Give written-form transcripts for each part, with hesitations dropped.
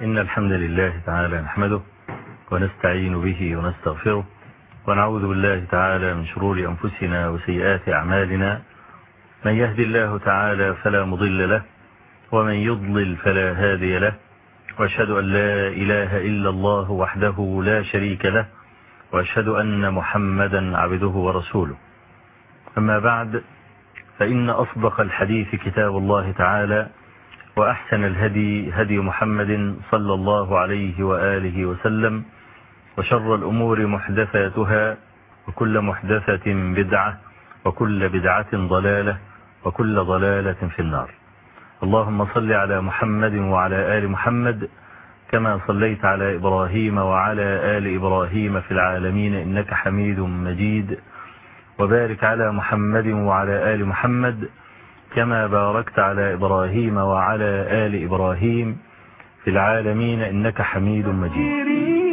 إن الحمد لله تعالى نحمده ونستعين به ونستغفره ونعوذ بالله تعالى من شرور أنفسنا وسيئات أعمالنا. من يهدي الله تعالى فلا مضل له ومن يضلل فلا هادي له، وأشهد أن لا إله إلا الله وحده لا شريك له، وأشهد أن محمدا عبده ورسوله. أما بعد، فإن أصدق الحديث كتاب الله تعالى، وأحسن الهدي هدي محمد صلى الله عليه وآله وسلم، وشر الأمور محدثاتها، وكل محدثة بدعة، وكل بدعة ضلالة، وكل ضلالة في النار. اللهم صل على محمد وعلى آل محمد كما صليت على إبراهيم وعلى آل إبراهيم في العالمين إنك حميد مجيد، وبارك على محمد وعلى آل محمد كما باركت على إبراهيم وعلى آل إبراهيم في العالمين إنك حميد مجيد.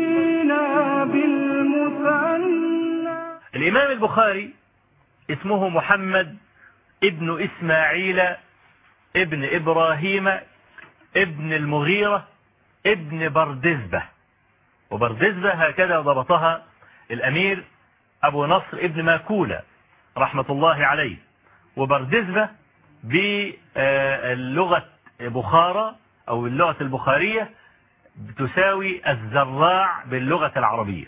الإمام البخاري اسمه محمد ابن إسماعيل ابن إبراهيم ابن المغيرة ابن بردزبة، وبردزبة هكذا ضبطها الأمير أبو نصر ابن ماكولة رحمة الله عليه. وبردزبة باللغة بخارى أو اللغة البخارية تساوي الزراع باللغة العربية.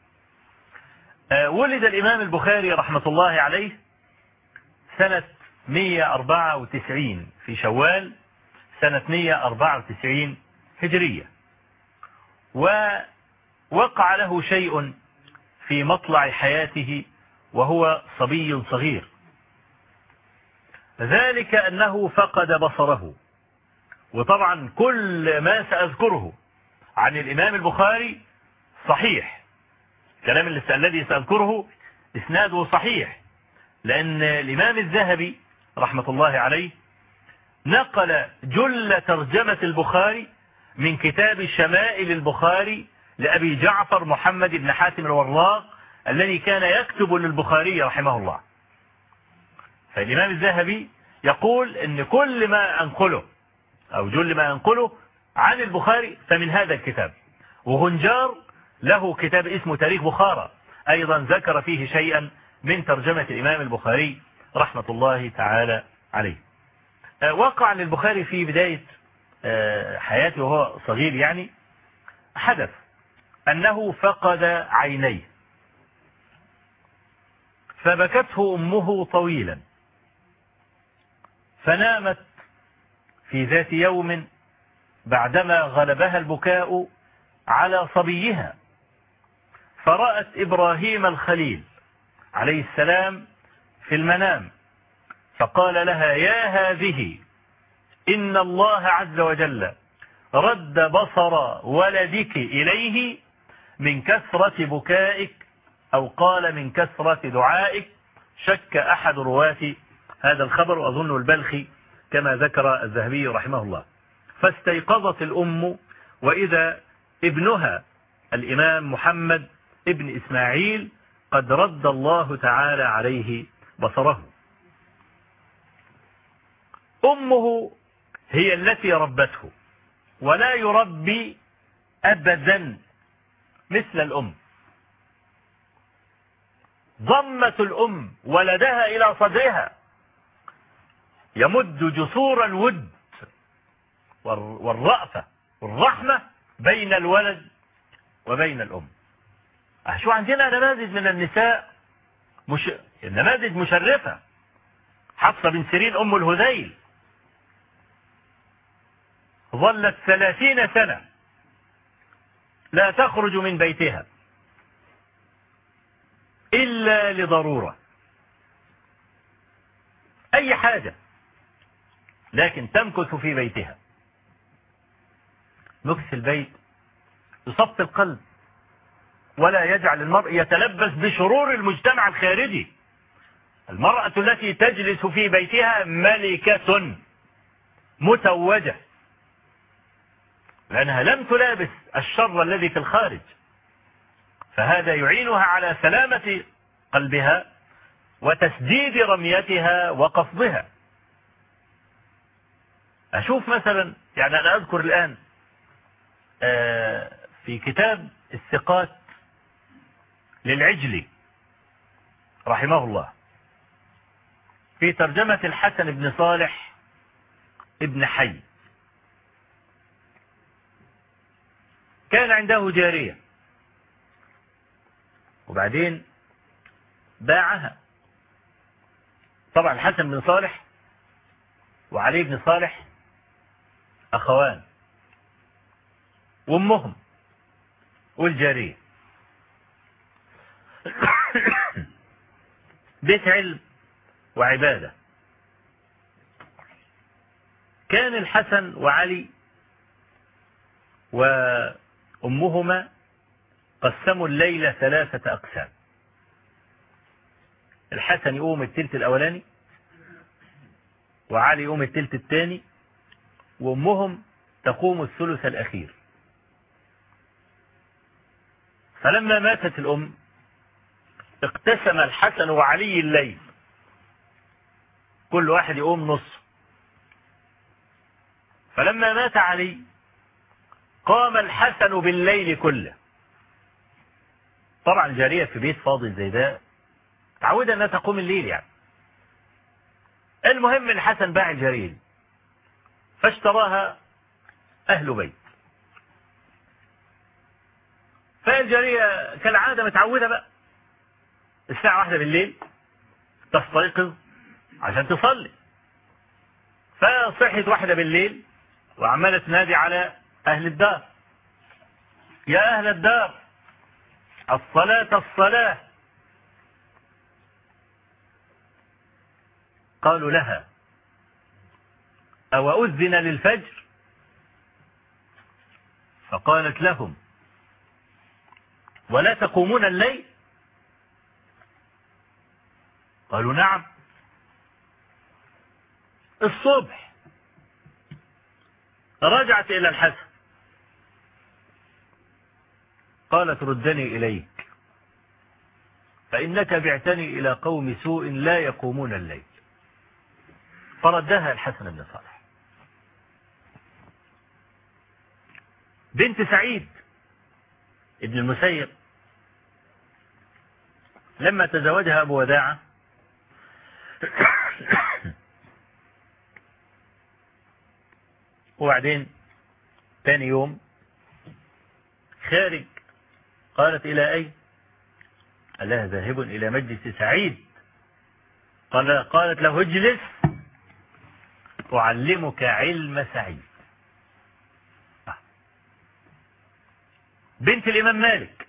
ولد الإمام البخاري رحمة الله عليه سنة 194 في شوال سنة 194 هجرية، ووقع له شيء في مطلع حياته وهو صبي صغير، ذلك أنه فقد بصره. وطبعا كل ما سأذكره عن الإمام البخاري صحيح، الكلام الذي سأذكره إسناده صحيح، لأن الإمام الذهبي رحمة الله عليه نقل جل ترجمة البخاري من كتاب شمائل البخاري لأبي جعفر محمد بن حاتم الوراق الذي كان يكتب للبخاري رحمه الله. فالإمام الذهبي يقول إن كل ما أنقله أو جل ما أنقله عن البخاري فمن هذا الكتاب. وغنجار له كتاب اسمه تاريخ بخارى أيضا ذكر فيه شيئا من ترجمة الإمام البخاري رحمة الله تعالى عليه. وقع للبخاري في بداية حياته وهو صغير يعني حدث أنه فقد عينيه، فبكته أمه طويلا، فنامت في ذات يوم بعدما غلبها البكاء على صبيها، فرأت إبراهيم الخليل عليه السلام في المنام، فقال لها: يا هذه، إن الله عز وجل رد بصر ولدك إليه من كثرة بكائك، أو قال من كثرة دعائك. شك أحد رواة هذا الخبر وأظن البلخي كما ذكر الذهبي رحمه الله. فاستيقظت الأم وإذا ابنها الإمام محمد ابن إسماعيل قد رد الله تعالى عليه بصره. أمه هي التي ربته، ولا يربي أبدا مثل الأم. ضمت الأم ولدها إلى صدرها، يمد جسور الود والرأفة والرحمة بين الولد وبين الأم. شو عندنا نماذج من النساء نماذج مشرفة. حفصة بن سيرين أم الهذيل ظلت 30 سنة لا تخرج من بيتها إلا لضرورة، أي حاجة، لكن تمكث في بيتها. مكث البيت يصفي القلب، ولا يجعل المرء يتلبس بشرور المجتمع الخارجي. المرأة التي تجلس في بيتها ملكة متوجة، لأنها لم تلابس الشر الذي في الخارج، فهذا يعينها على سلامة قلبها وتسديد رميتها وقصدها. أشوف مثلا، يعني أنا أذكر الآن في كتاب الثقات للعجلي رحمه الله في ترجمة الحسن بن صالح ابن حي، كان عنده جارية وبعدين باعها. طبعا الحسن بن صالح وعلي بن صالح أخوان وأمهم والجارية بيت علم وعبادة. كان الحسن وعلي وأمهما قسموا الليلة 3 أقسام. الحسن يقوم التلت الأولاني، وعلي يقوم التلت الثاني، وأمهم تقوم الثلث الأخير. فلما ماتت الأم اقتسم الحسن وعلي الليل، كل واحد يقوم نص. فلما مات علي قام الحسن بالليل كله. طبعا الجارية في بيت فاضي زي ده تعودة انها تقوم الليل يعني. المهم الحسن باع الجارية دي فاشتراها اهل بيت. فالجارية كالعادة متعودة بقى الساعة 1 بالليل تستيقظ عشان تصلي. فصحت 1 بالليل وعمالة تنادي على اهل الدار: يا اهل الدار الصلاة الصلاة. قالوا لها: أو أذن للفجر؟ فقالت لهم: ولا تقومون الليل؟ قالوا: نعم. الصبح رجعت إلى الحسن قالت: ردني إليك فإنك بعتني إلى قوم سوء لا يقومون الليل. فردها الحسن بن صالح. بنت سعيد ابن المسيب لما تزوجها أبو وداعة وبعدين ثاني يوم خارج، قالت: إلى أين؟ قال لها: ذاهب إلى مجلس سعيد. قالت له: اجلس أعلمك علم سعيد. بنت الإمام مالك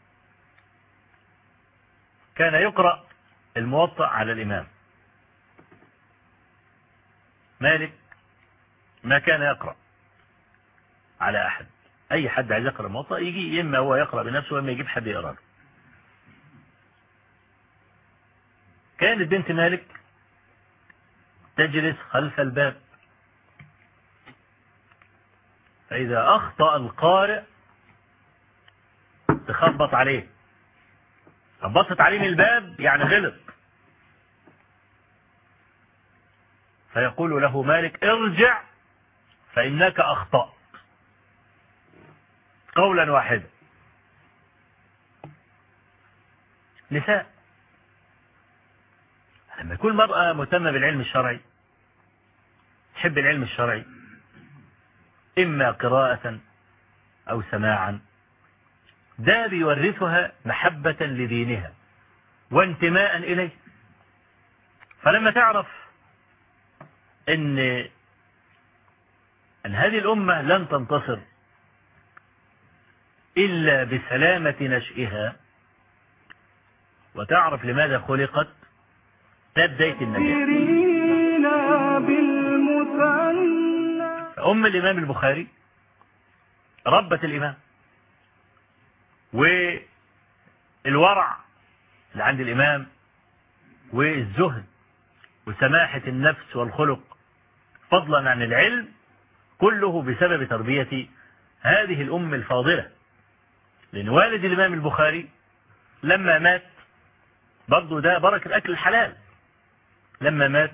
كان يقرأ الموطأ على الإمام مالك، ما كان يقرأ على أحد. أي حد عايز يقرأ الموطأ يجي، إما هو يقرأ بنفسه وإما يجيب حد يقرأ له. كانت بنت مالك تجلس خلف الباب، فإذا أخطأ القارئ تخبط عليه. خبطت عليه من الباب يعني غلط، فيقول له مالك: ارجع فإنك أخطأت، قولا واحدا. نساء لما يكون مرأة مهتمة بالعلم الشرعي، تحب العلم الشرعي إما قراءة أو سماعا، ده بيورثها محبة لدينها وانتماء إليه. فلما تعرف أن هذه الأمة لن تنتصر إلا بسلامة نشئها، وتعرف لماذا خلقت، ده بداية النجاة. أم الإمام البخاري ربت الإمام، والورع اللي عند الإمام والزهد وسماحة النفس والخلق فضلا عن العلم، كله بسبب تربية هذه الأم الفاضلة. لأن والد الإمام البخاري لما مات، برضو ده بركة أكل الحلال، لما مات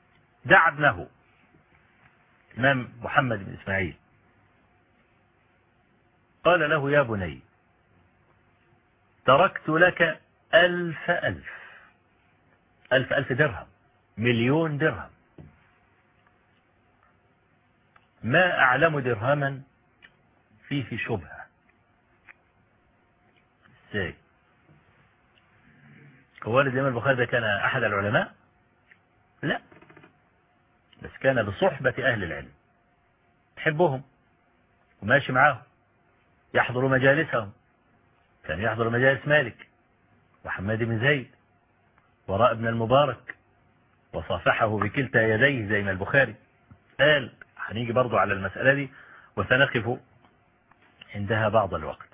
دعا ابنه الإمام محمد بن إسماعيل قال له يا بني تركت لك 1000 درهم، 1,000,000 درهم، ما أعلم درهما فيه شبهة. ازاي؟ هو الإمام البخاري ده كان أحد العلماء؟ لا، بس كان بصحبة أهل العلم، يحبهم وماشي معاهم، يحضر مجالسهم، كان يحضر مجالس مالك وحماد بن زيد وراء ابن المبارك، وصافحه بكلتا يديه زي ما البخاري قال. هنيجي برضو على المسألة دي وسنقف عندها بعض الوقت.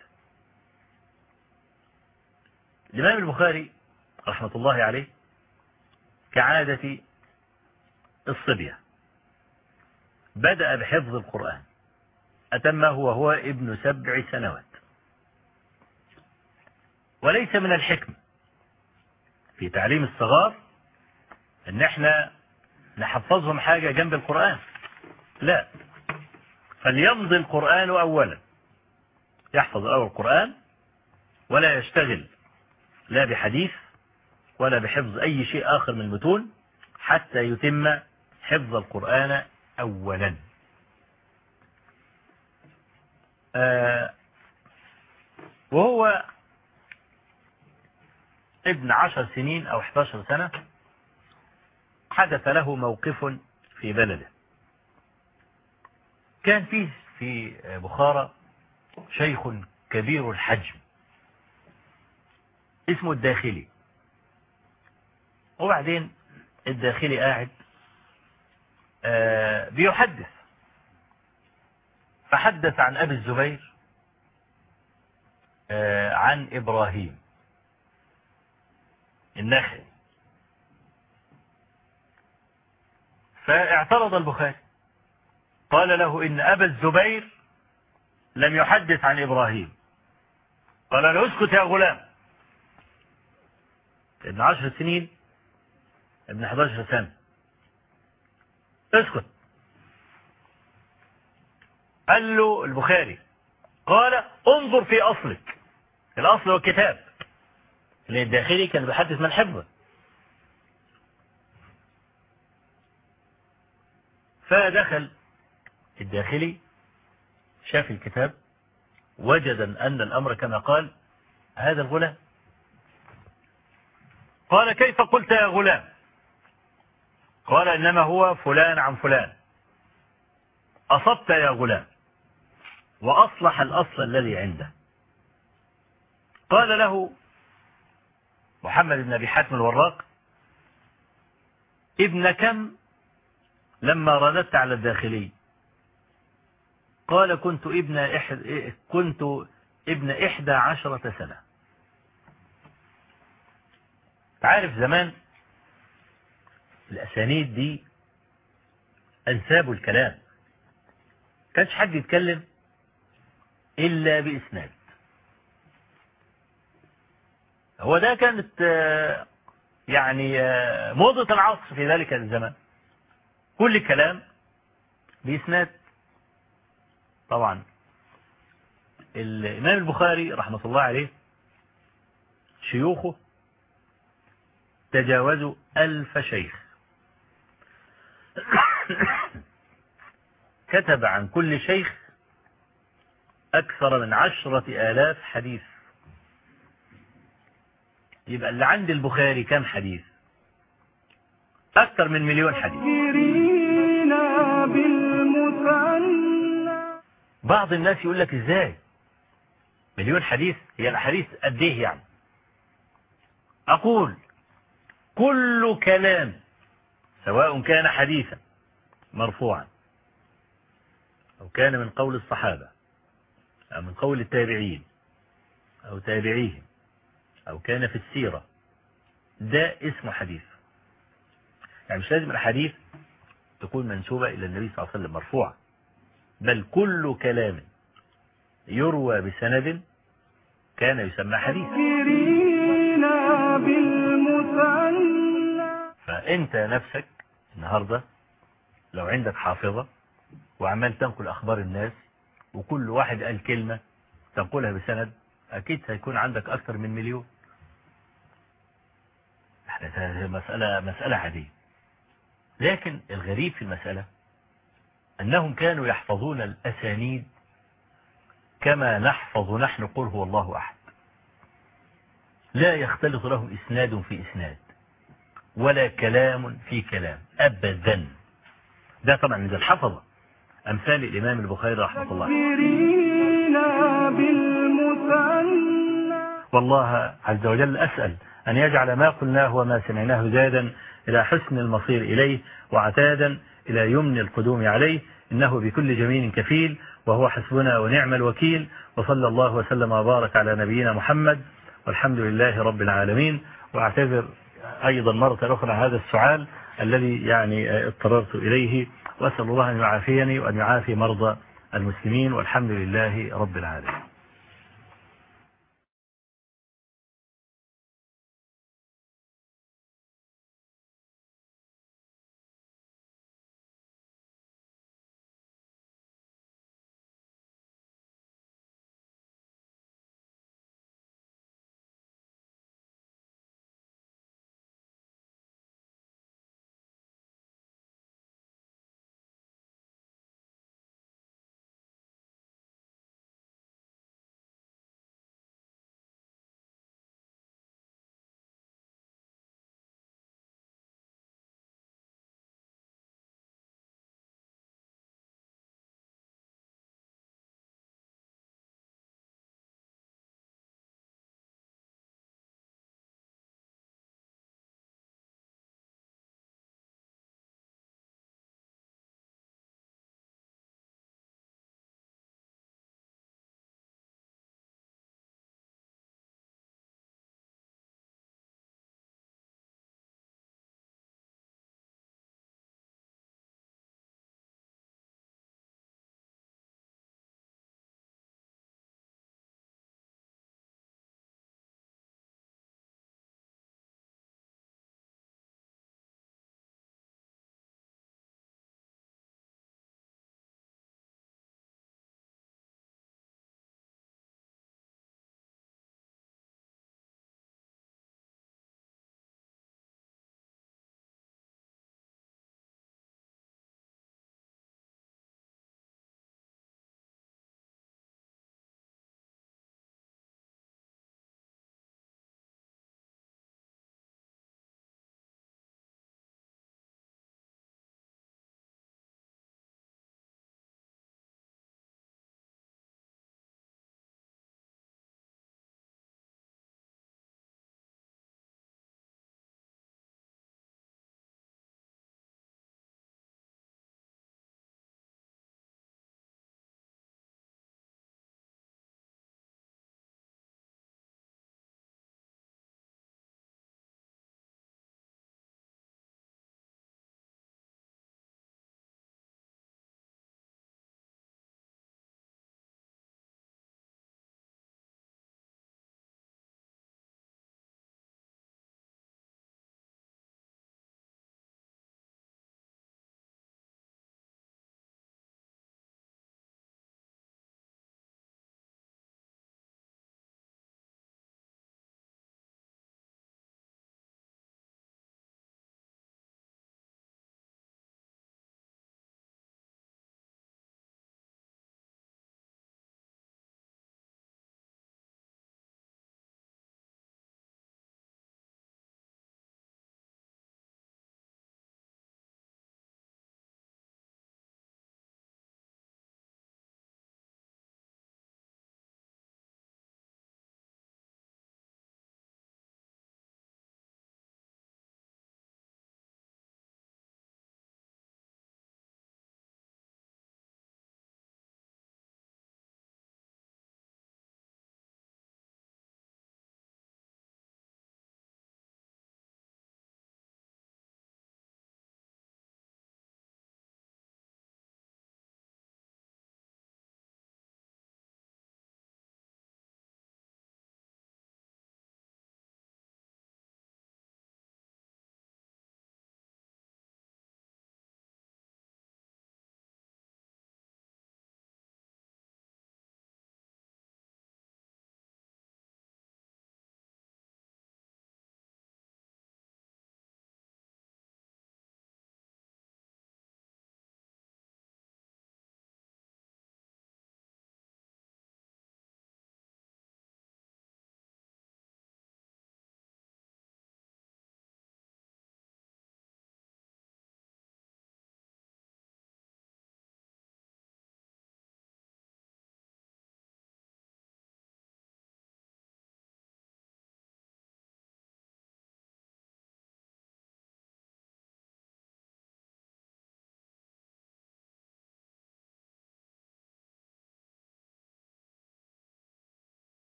الإمام البخاري رحمة الله عليه كعادة الصبية بدأ بحفظ القرآن، أتمه وهو ابن 7 سنوات. وليس من الحكم في تعليم الصغار ان احنا نحفظهم حاجة جنب القرآن، لا، فليمضي القرآن أولا، يحفظ أول القرآن ولا يشتغل لا بحديث ولا بحفظ أي شيء آخر من المتون حتى يتم حفظ القرآن أولا. وهو ابن 10 سنين أو 11 سنة حدث له موقف في بلده. كان فيه في بخارى شيخ كبير الحجم اسمه الداخلي، وبعدين الداخلي قاعد بيحدث، فحدث عن أبي الزبير عن إبراهيم النخعي، فاعترض البخاري قال له إن أبا الزبير لم يحدث عن إبراهيم. قال له اسكت يا غلام، ابن 10 سنين، ابن 11 سنة، اسكت. قال له البخاري قال انظر في أصلك، الأصل هو الكتاب، لأن الداخلي كان بيحدث من حفظه. فدخل الداخلي شاف الكتاب وجد أن الأمر كما قال هذا الغلام. قال كيف قلت يا غلام؟ قال إنما هو فلان عن فلان. أصبت يا غلام، وأصلح الأصل الذي عنده. قال له محمد بن أبي حاتم الوراق ابن كم لما رددت على الداخلي؟ قال كنت ابن 11 سنة. عارف زمان الأسانيد دي أنساب الكلام، كانش حد يتكلم إلا بإسناد. هو ده كانت يعني موضة العصر في ذلك الزمان، كل كلام بإسناد. طبعا الإمام البخاري رحمة الله عليه شيوخه تجاوزوا 1000 شيخ، كتب عن كل شيخ أكثر من 10,000 حديث. يبقى اللي عند البخاري كم حديث؟ أكثر من 1,000,000 حديث. بعض الناس يقول لك إزاي 1,000,000 حديث؟ هي الحديث قد إيه يعني؟ أقول كل كلام سواء كان حديثا مرفوعا أو كان من قول الصحابة أو من قول التابعين أو تابعيهم أو كان في السيرة، ده اسمه حديث. يعني مش لازم الحديث تكون منسوبة إلى النبي صلى الله عليه وسلم مرفوعة، بل كل كلام يروى بسند كان يسمى حديثا. فأنت نفسك النهاردة لو عندك حافظة وعمال تنقل أخبار الناس وكل واحد قال كلمة تنقلها بسند أكيد هيكون عندك أكثر من مليون. مسألة عادية. لكن الغريب في المسألة أنهم كانوا يحفظون الأسانيد كما نحفظ نحن قل هو الله أحد، لا يختلط لهم إسناد في إسناد ولا كلام في كلام أبدا. ده طبعا إذا الحفظة أمثال الإمام البخاري رحمه الله. والله عز وجل أسأل أن يجعل ما قلناه وما سمعناه زادا إلى حسن المصير إليه وعتادا إلى يمن القدوم عليه، إنه بكل جميل كفيل وهو حسبنا ونعم الوكيل. وصلى الله وسلم وبارك على نبينا محمد والحمد لله رب العالمين. واعتذر أيضا مرة أخرى هذا السؤال الذي يعني اضطررت إليه، وأسأل الله أن يعافيني وأن يعافي مرضى المسلمين والحمد لله رب العالمين.